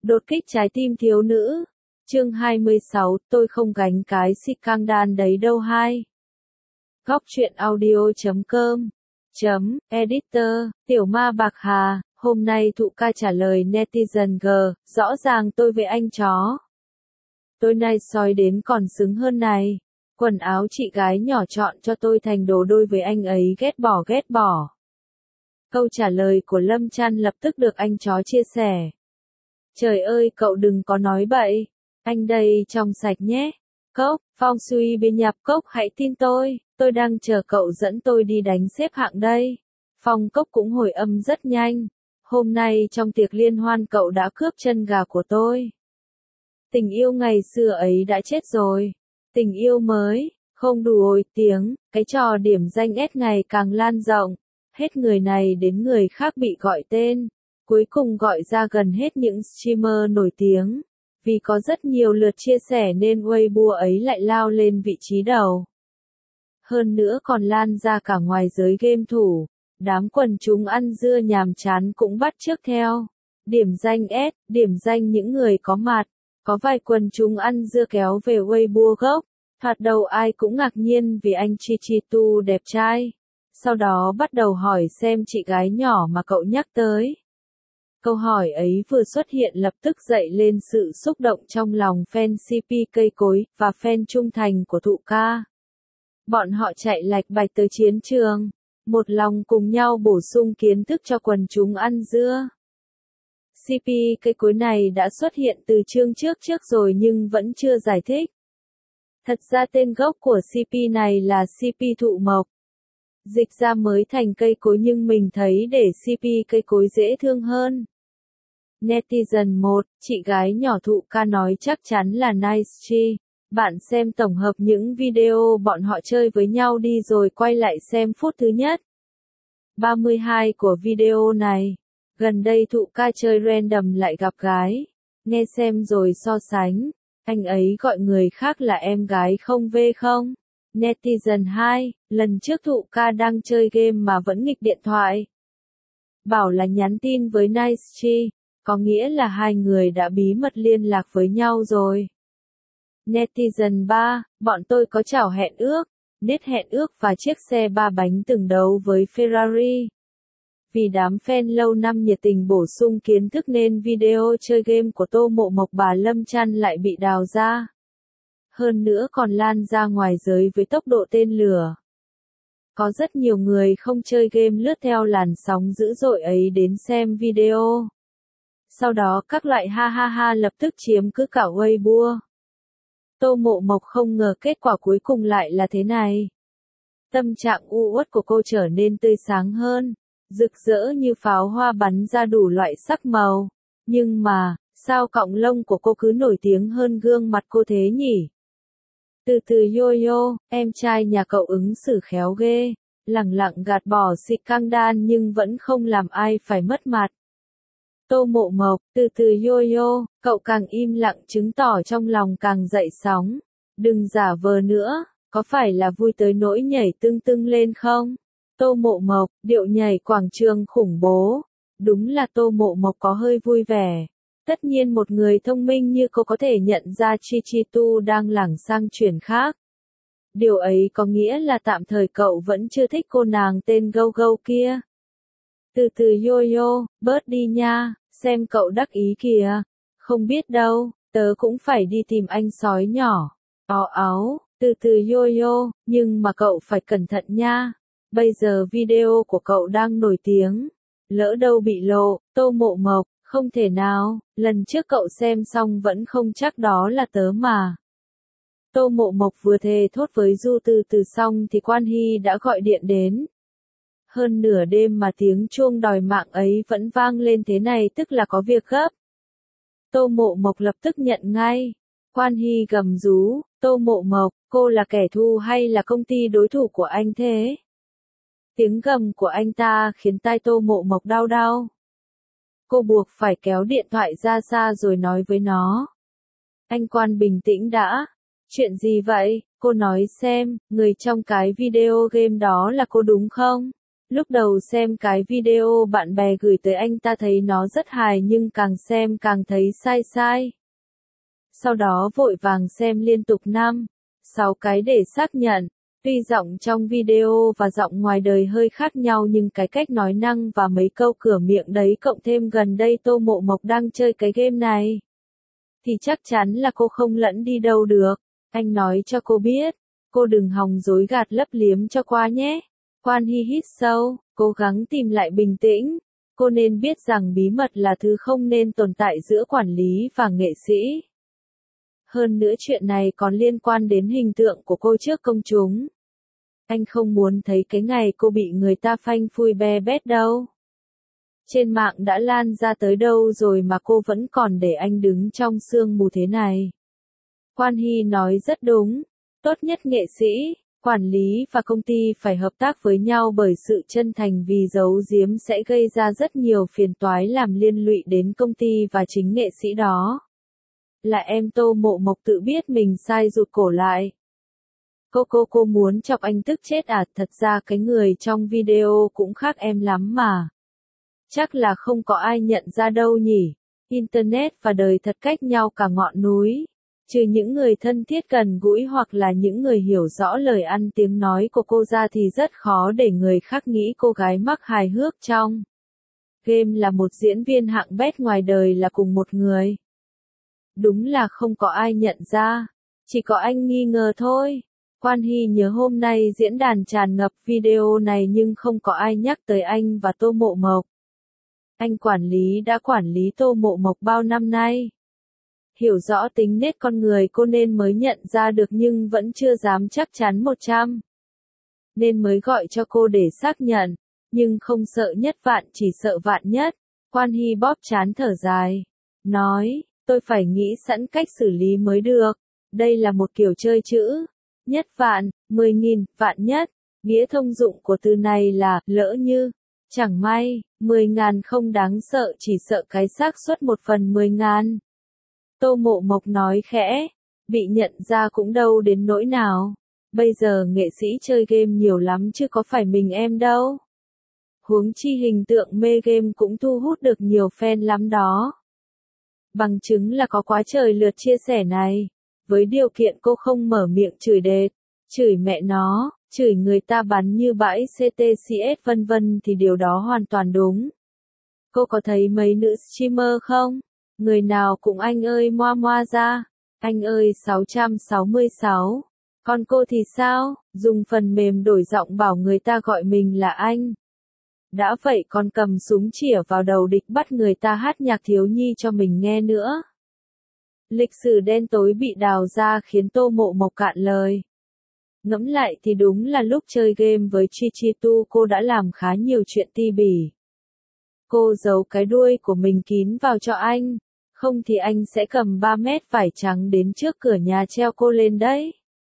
Đột kích trái tim thiếu nữ. Chương 26, tôi không gánh cái scandal đấy đâu hai. Góc truyện audio.com Editor, Tiểu Ma Bạc Hà, hôm nay Thụ Ca trả lời netizen G, rõ ràng tôi với anh chó. Tôi nay soi đến còn xứng hơn này. Quần áo chị gái nhỏ chọn cho tôi thành đồ đôi với anh ấy ghét bỏ. Câu trả lời của Lâm Chan lập tức được anh chó chia sẻ. Trời ơi cậu đừng có nói bậy. Anh đây trong sạch nhé. Cốc, phong suy bên nhập Cốc hãy tin tôi đang chờ cậu dẫn tôi đi đánh xếp hạng đây. Phong Cốc cũng hồi âm rất nhanh. Hôm nay trong tiệc liên hoan cậu đã cướp chân gà của tôi. Tình yêu ngày xưa ấy đã chết rồi. Tình yêu mới, không đủ ôi tiếng, cái trò điểm danh S ngày càng lan rộng. Hết người này đến người khác bị gọi tên. Cuối cùng gọi ra gần hết những streamer nổi tiếng. Vì có rất nhiều lượt chia sẻ nên Weibo ấy lại lao lên vị trí đầu. Hơn nữa còn lan ra cả ngoài giới game thủ. Đám quần chúng ăn dưa nhàm chán cũng bắt chước theo. Điểm danh S, điểm danh những người có mặt. Có vài quần chúng ăn dưa kéo về Weibo gốc. Thoạt đầu ai cũng ngạc nhiên vì anh Chichitu đẹp trai. Sau đó bắt đầu hỏi xem chị gái nhỏ mà cậu nhắc tới. Câu hỏi ấy vừa xuất hiện lập tức dậy lên sự xúc động trong lòng fan CP cây cối và fan trung thành của Thụ Ca. Bọn họ chạy lạch bạch tới chiến trường, một lòng cùng nhau bổ sung kiến thức cho quần chúng ăn dưa. CP cây cối này đã xuất hiện từ chương trước rồi nhưng vẫn chưa giải thích. Thật ra tên gốc của CP này là CP Thụ Mộc. Dịch ra mới thành cây cối nhưng mình thấy để CP cây cối dễ thương hơn. Netizen 1, chị gái nhỏ Thụ Ca nói chắc chắn là Nice Chi. Bạn xem tổng hợp những video bọn họ chơi với nhau đi rồi quay lại xem phút thứ nhất. 32 của video này. Gần đây Thụ Ca chơi random lại gặp gái. Nghe xem rồi so sánh. Anh ấy gọi người khác là em gái không về không? Netizen 2, lần trước Thụ Ca đang chơi game mà vẫn nghịch điện thoại. Bảo là nhắn tin với Nice Chi. Có nghĩa là hai người đã bí mật liên lạc với nhau rồi. Netizen 3, bọn tôi có chào hẹn ước, nết hẹn ước và chiếc xe 3 bánh từng đấu với Ferrari. Vì đám fan lâu năm nhiệt tình bổ sung kiến thức nên video chơi game của Tô Mộ Mộc bà Lâm Chan lại bị đào ra. Hơn nữa còn lan ra ngoài giới với tốc độ tên lửa. Có rất nhiều người không chơi game lướt theo làn sóng dữ dội ấy đến xem video. Sau đó các loại ha lập tức chiếm cứ cả Weibo. Tô Mộ Mộc không ngờ kết quả cuối cùng lại là thế này. Tâm trạng u uất của cô trở nên tươi sáng hơn, rực rỡ như pháo hoa bắn ra đủ loại sắc màu. Nhưng mà, sao cọng lông của cô cứ nổi tiếng hơn gương mặt cô thế nhỉ? Từ từ Yo-yo, em trai nhà cậu ứng xử khéo ghê, lẳng lặng gạt bỏ scandal nhưng vẫn không làm ai phải mất mặt. Tô Mộ Mộc, từ từ Yo-yo, cậu càng im lặng chứng tỏ trong lòng càng dậy sóng. Đừng giả vờ nữa, có phải là vui tới nỗi nhảy tưng lên không? Tô Mộ Mộc, điệu nhảy quảng trường khủng bố. Đúng là Tô Mộ Mộc có hơi vui vẻ. Tất nhiên một người thông minh như cô có thể nhận ra Chichitu đang lảng sang chuyển khác. Điều ấy có nghĩa là tạm thời cậu vẫn chưa thích cô nàng tên Gâu Gâu kia. Từ từ Yo-yo, bớt đi nha, xem cậu đắc ý kìa. Không biết đâu, tớ cũng phải đi tìm anh sói nhỏ. Áo, từ từ Yo-yo, nhưng mà cậu phải cẩn thận nha. Bây giờ video của cậu đang nổi tiếng. Lỡ đâu bị lộ, Tô Mộ Mộc, không thể nào, lần trước cậu xem xong vẫn không chắc đó là tớ mà. Tô Mộ Mộc vừa thề thốt với Du Từ Từ xong thì Quan Hy đã gọi điện đến. Hơn nửa đêm mà tiếng chuông đòi mạng ấy vẫn vang lên thế này tức là có việc gấp. Tô Mộ Mộc lập tức nhận ngay. Quan Hy gầm rú, Tô Mộ Mộc, cô là kẻ thù hay là công ty đối thủ của anh thế? Tiếng gầm của anh ta khiến tai Tô Mộ Mộc đau. Cô buộc phải kéo điện thoại ra xa rồi nói với nó. Anh Quan bình tĩnh đã. Chuyện gì vậy? Cô nói xem, người trong cái video game đó là cô đúng không? Lúc đầu xem cái video bạn bè gửi tới anh ta thấy nó rất hài nhưng càng xem càng thấy sai sai. Sau đó vội vàng xem liên tục 5, 6 cái để xác nhận. Tuy giọng trong video và giọng ngoài đời hơi khác nhau nhưng cái cách nói năng và mấy câu cửa miệng đấy cộng thêm gần đây Tô Mộ Mộc đang chơi cái game này. Thì chắc chắn là cô không lẫn đi đâu được. Anh nói cho cô biết, cô đừng hòng dối gạt lấp liếm cho qua nhé. Quan Hy hít sâu, cố gắng tìm lại bình tĩnh. Cô nên biết rằng bí mật là thứ không nên tồn tại giữa quản lý và nghệ sĩ. Hơn nữa chuyện này còn liên quan đến hình tượng của cô trước công chúng. Anh không muốn thấy cái ngày cô bị người ta phanh phui be bét đâu. Trên mạng đã lan ra tới đâu rồi mà cô vẫn còn để anh đứng trong sương mù thế này. Quan Hy nói rất đúng. Tốt nhất nghệ sĩ, quản lý và công ty phải hợp tác với nhau bởi sự chân thành vì giấu giếm sẽ gây ra rất nhiều phiền toái làm liên lụy đến công ty và chính nghệ sĩ đó. Là em Tô Mộ Mộc tự biết mình sai rụt cổ lại. Cô muốn chọc anh tức chết à? Thật ra cái người trong video cũng khác em lắm mà. Chắc là không có ai nhận ra đâu nhỉ. Internet và đời thật cách nhau cả ngọn núi. Trừ những người thân thiết gần gũi hoặc là những người hiểu rõ lời ăn tiếng nói của cô ra thì rất khó để người khác nghĩ cô gái mắc hài hước trong game là một diễn viên hạng bét, ngoài đời là cùng một người. Đúng là không có ai nhận ra. Chỉ có anh nghi ngờ thôi. Quan Hy nhớ hôm nay diễn đàn tràn ngập video này nhưng không có ai nhắc tới anh và Tô Mộ Mộc. Anh quản lý đã quản lý Tô Mộ Mộc bao năm nay. Hiểu rõ tính nết con người cô nên mới nhận ra được nhưng vẫn chưa dám chắc chắn 100. Nên mới gọi cho cô để xác nhận. Nhưng không sợ nhất vạn chỉ sợ vạn nhất. Quan Hy bóp trán thở dài. Nói, tôi phải nghĩ sẵn cách xử lý mới được. Đây là một kiểu chơi chữ. Nhất vạn, 10.000, vạn nhất. Nghĩa thông dụng của từ này là, lỡ như. Chẳng may, 10.000 không đáng sợ, chỉ sợ cái xác suất 1/10.000. Tô Mộ Mộc nói khẽ. Bị nhận ra cũng đâu đến nỗi nào. Bây giờ nghệ sĩ chơi game nhiều lắm chứ có phải mình em đâu. Huống chi hình tượng mê game cũng thu hút được nhiều fan lắm đó. Bằng chứng là có quá trời lượt chia sẻ này. Với điều kiện cô không mở miệng chửi đệt, chửi mẹ nó, chửi người ta bắn như bãi CTCS vân vân thì điều đó hoàn toàn đúng. Cô có thấy mấy nữ streamer không? Người nào cũng anh ơi moa moa ra. Anh ơi 666. Còn cô thì sao? Dùng phần mềm đổi giọng bảo người ta gọi mình là anh. Đã vậy còn cầm súng chĩa vào đầu địch bắt người ta hát nhạc thiếu nhi cho mình nghe nữa. Lịch sử đen tối bị đào ra khiến Tô Mộ Mộc cạn lời. Ngẫm lại thì đúng là lúc chơi game với Chichitu cô đã làm khá nhiều chuyện ti bỉ. Cô giấu cái đuôi của mình kín vào cho anh, không thì anh sẽ cầm 3 mét vải trắng đến trước cửa nhà treo cô lên đấy.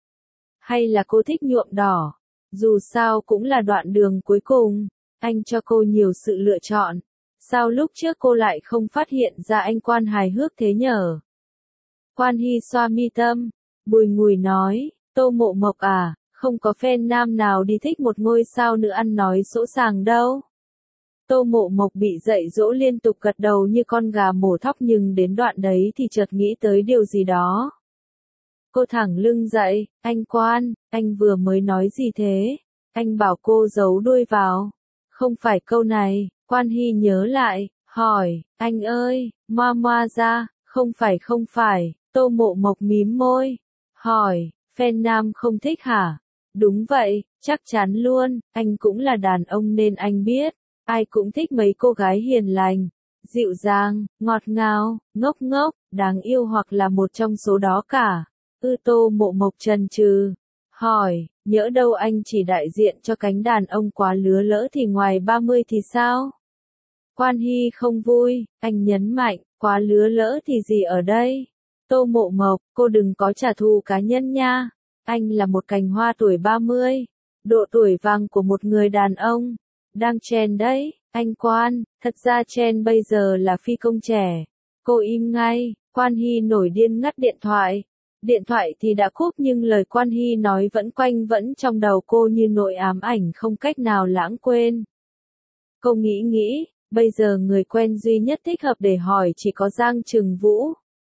Hay là cô thích nhuộm đỏ, dù sao cũng là đoạn đường cuối cùng, anh cho cô nhiều sự lựa chọn. Sao lúc trước cô lại không phát hiện ra anh Quan hài hước thế nhở? Quan Hy xoa mi tâm, bùi ngùi nói, Tô Mộ Mộc à, không có fan nam nào đi thích một ngôi sao nữ ăn nói sỗ sàng đâu. Tô Mộ Mộc bị dạy dỗ liên tục gật đầu như con gà mổ thóc nhưng đến đoạn đấy thì chợt nghĩ tới điều gì đó. Cô thẳng lưng dậy, anh Quan, anh vừa mới nói gì thế? Anh bảo cô giấu đuôi vào. Không phải câu này, Quan Hy nhớ lại, hỏi, anh ơi, moa moa ra, không phải, Tô Mộ Mộc mím môi, hỏi, fan nam không thích hả? Đúng vậy, chắc chắn luôn, anh cũng là đàn ông nên anh biết, ai cũng thích mấy cô gái hiền lành, dịu dàng, ngọt ngào, ngốc ngốc, đáng yêu hoặc là một trong số đó cả. Tô Mộ Mộc chần chừ, hỏi, nhỡ đâu anh chỉ đại diện cho cánh đàn ông quá lứa lỡ thì ngoài 30 thì sao? Quan Hy không vui, anh nhấn mạnh, quá lứa lỡ thì gì ở đây? Tô Mộ Mộc, cô đừng có trả thù cá nhân nha. Anh là một cành hoa tuổi 30, độ tuổi vàng của một người đàn ông. Đang trend đấy, anh Quan, thật ra trend bây giờ là phi công trẻ. Cô im ngay, Quan Hy nổi điên ngắt điện thoại. Điện thoại thì đã cúp nhưng lời Quan Hy nói vẫn quanh vẫn trong đầu cô như nỗi ám ảnh không cách nào lãng quên. Cô nghĩ, bây giờ người quen duy nhất thích hợp để hỏi chỉ có Giang Trừng Vũ.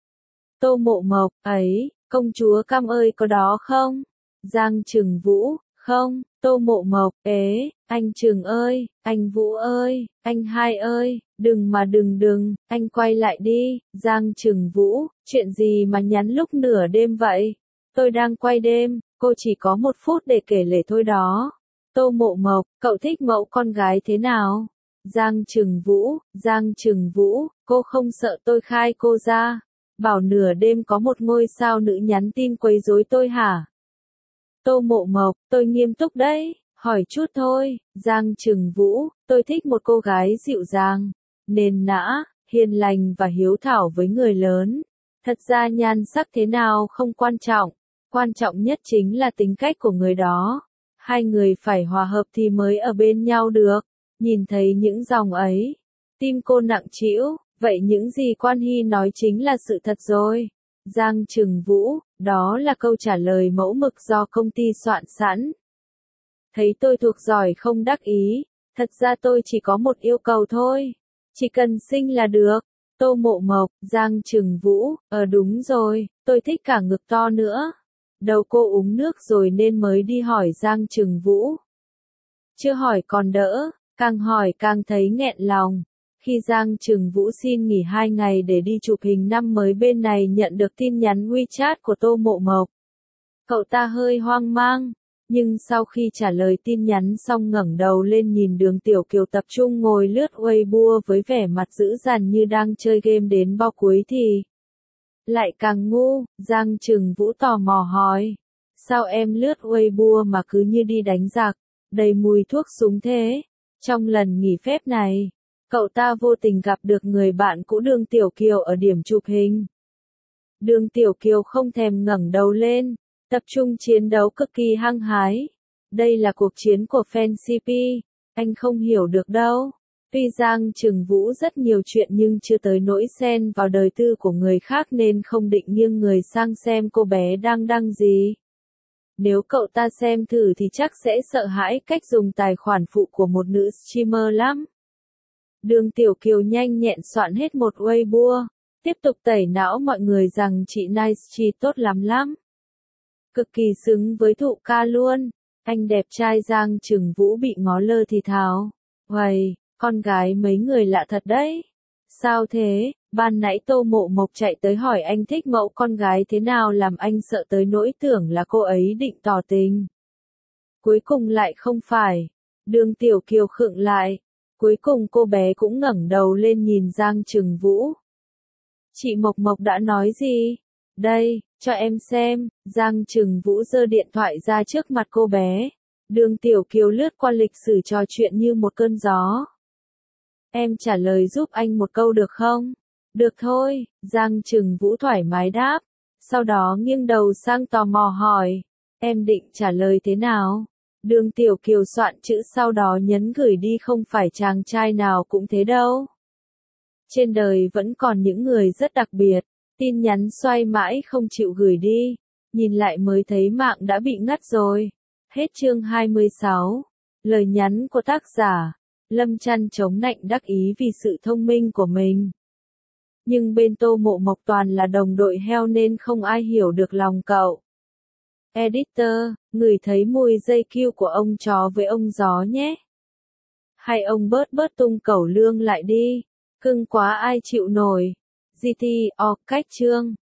Tô Mộ Mộc, ấy, công chúa Cam ơi có đó không? Giang Trừng Vũ, không, Tô Mộ Mộc, ế, anh Trừng ơi, anh Vũ ơi, anh Hai ơi, đừng mà đừng, anh quay lại đi, Giang Trừng Vũ, chuyện gì mà nhắn lúc nửa đêm vậy? Tôi đang quay đêm, cô chỉ có 1 phút để kể lể thôi đó. Tô Mộ Mộc, cậu thích mẫu con gái thế nào? Giang Trừng Vũ, cô không sợ tôi khai cô ra. Bảo nửa đêm có một ngôi sao nữ nhắn tin quấy rối tôi hả? Tô Mộ Mộc, tôi nghiêm túc đấy, hỏi chút thôi. Giang Trừng Vũ, tôi thích một cô gái dịu dàng, nền nã, hiền lành và hiếu thảo với người lớn. Thật ra nhan sắc thế nào không quan trọng nhất chính là tính cách của người đó. Hai người phải hòa hợp thì mới ở bên nhau được. Nhìn thấy những dòng ấy, tim cô nặng trĩu, vậy những gì Quan Hy nói chính là sự thật rồi. Giang Trừng Vũ, đó là câu trả lời mẫu mực do công ty soạn sẵn. Thấy tôi thuộc giỏi không đắc ý, thật ra tôi chỉ có một yêu cầu thôi. Chỉ cần xinh là được. Tô Mộ Mộc, Giang Trừng Vũ, đúng rồi, tôi thích cả ngực to nữa. Đầu cô uống nước rồi nên mới đi hỏi Giang Trừng Vũ. Chưa hỏi còn đỡ, càng hỏi càng thấy nghẹn lòng. Khi Giang Trừng Vũ xin nghỉ 2 ngày để đi chụp hình năm mới bên này nhận được tin nhắn WeChat của Tô Mộ Mộc. Cậu ta hơi hoang mang, nhưng sau khi trả lời tin nhắn xong ngẩng đầu lên nhìn Đường Tiểu Kiều tập trung ngồi lướt Weibo với vẻ mặt dữ dằn như đang chơi game đến bao cuối thì lại càng ngu. Giang Trừng Vũ tò mò hỏi, sao em lướt Weibo mà cứ như đi đánh giặc, đầy mùi thuốc súng thế? Trong lần nghỉ phép này, cậu ta vô tình gặp được người bạn cũ Đường Tiểu Kiều ở điểm chụp hình. Đường Tiểu Kiều không thèm ngẩng đầu lên, tập trung chiến đấu cực kỳ hăng hái. Đây là cuộc chiến của fan CP, anh không hiểu được đâu. Tuy Giang Trừng Vũ rất nhiều chuyện nhưng chưa tới nỗi xen vào đời tư của người khác nên không định nghiêng người sang xem cô bé đang đăng gì. Nếu cậu ta xem thử thì chắc sẽ sợ hãi cách dùng tài khoản phụ của một nữ streamer lắm. Đường Tiểu Kiều nhanh nhẹn soạn hết một Weibo, tiếp tục tẩy não mọi người rằng chị Nice Chi tốt lắm. Cực kỳ xứng với Thụ Ca luôn. Anh đẹp trai Giang Trừng Vũ bị ngó lơ thì thào. Uầy, con gái mấy người lạ thật đấy. Sao thế? Ban nãy Tô Mộ Mộc chạy tới hỏi anh thích mẫu con gái thế nào làm anh sợ tới nỗi tưởng là cô ấy định tỏ tình. Cuối cùng lại không phải. Đường Tiểu Kiều khựng lại. Cuối cùng cô bé cũng ngẩng đầu lên nhìn Giang Trừng Vũ. Chị Mộc Mộc đã nói gì? Đây, cho em xem. Giang Trừng Vũ giơ điện thoại ra trước mặt cô bé. Đường Tiểu Kiều lướt qua lịch sử trò chuyện như một cơn gió. Em trả lời giúp anh một câu được không? Được thôi, Giang Trừng Vũ thoải mái đáp. Sau đó nghiêng đầu sang tò mò hỏi. Em định trả lời thế nào? Đường Tiểu Kiều soạn chữ sau đó nhấn gửi đi, không phải chàng trai nào cũng thế đâu. Trên đời vẫn còn những người rất đặc biệt. Tin nhắn xoay mãi không chịu gửi đi. Nhìn lại mới thấy mạng đã bị ngắt rồi. Hết chương 26. Lời nhắn của tác giả. Lâm Chăn chống nạnh đắc ý vì sự thông minh của mình. Nhưng bên Tô Mộ Mộc toàn là đồng đội heo nên không ai hiểu được lòng cậu. Editor, ngửi thấy mùi dây cute của ông chó với ông gió nhé. Hay ông bớt tung cẩu lương lại đi. Cưng quá ai chịu nổi. GT, cách chương.